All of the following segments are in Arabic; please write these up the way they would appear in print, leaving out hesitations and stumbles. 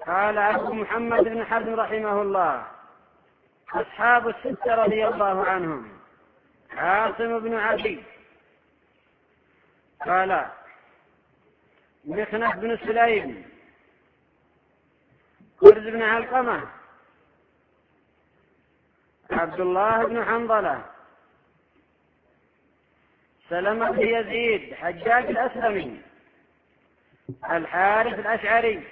قال أبو محمد بن حزم رحمه الله: أصحاب الستة رضي الله عنهم: عاصم بن عدي، قال مخنف بن سليم، كرز بن علقمة، عبد الله بن حنظلة، سلمة بن يزيد حجاج الأسلمي، الحارث الأشعري،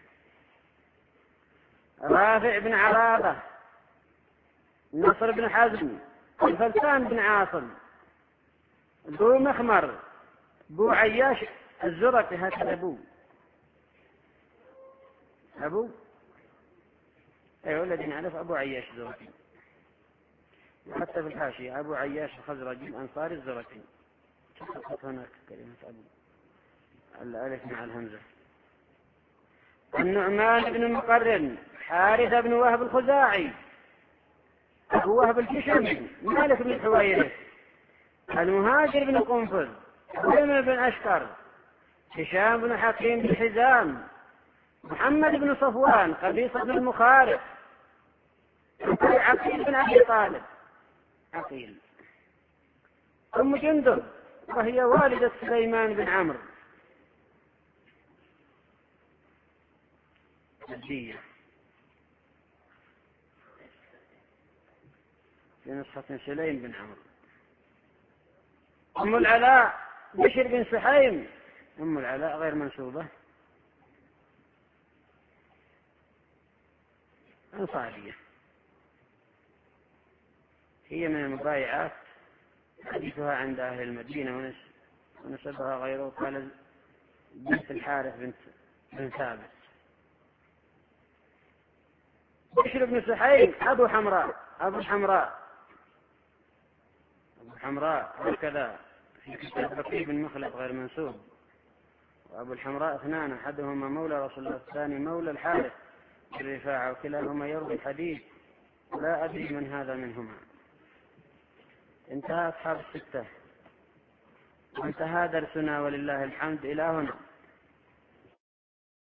رافع بن عرابة، نصر بن حزم، الفلسان بن عاصم، ذو مخمر، ابو عياش الزرقي. هكذا أبو أيوة الذي نعرف أبو عياش الزرقي، حتى في الحاشية أبو عياش الخزرجي الأنصاري الزرقي. تحط هناك كلمة أبو، الألف مع الهمزة. النعمان بن مقرن، حارث بن وهب الخزاعي، أبو وهب الكشمي، مالك بن الحويرث، المهاجر بن قنفذ، سلم بن أشقر، هشام بن حكيم بن حزام، محمد بن صفوان، قبيصة بن المخارق، عقيل بن أبي طالب، عقيل. أم جندب وهي والدة سليمان بن عمرو الدية، في نسخة سليم بن عمرو. أم العلاء بشر بن سحيم، أم العلاء غير منسوبة، أنصارية، هي من المبايعات، حديثها عند أهل المدينة ونسبها غيره، قال بنت الحارث بن ثابت. بشر بن سحيم أبو حمراء هكذا في كتاب بقي بن مخلد غير منسوب. وأبو الحمراء اثنان، أحدهما مولى رسول الله، الثاني مولى الحارث بن رفاعة، وكلاهما يروي الحديث، لا أدري من هذا منهما. انتهى أصحاب الستة، وانتهى درسنا ولله الحمد إلى هنا.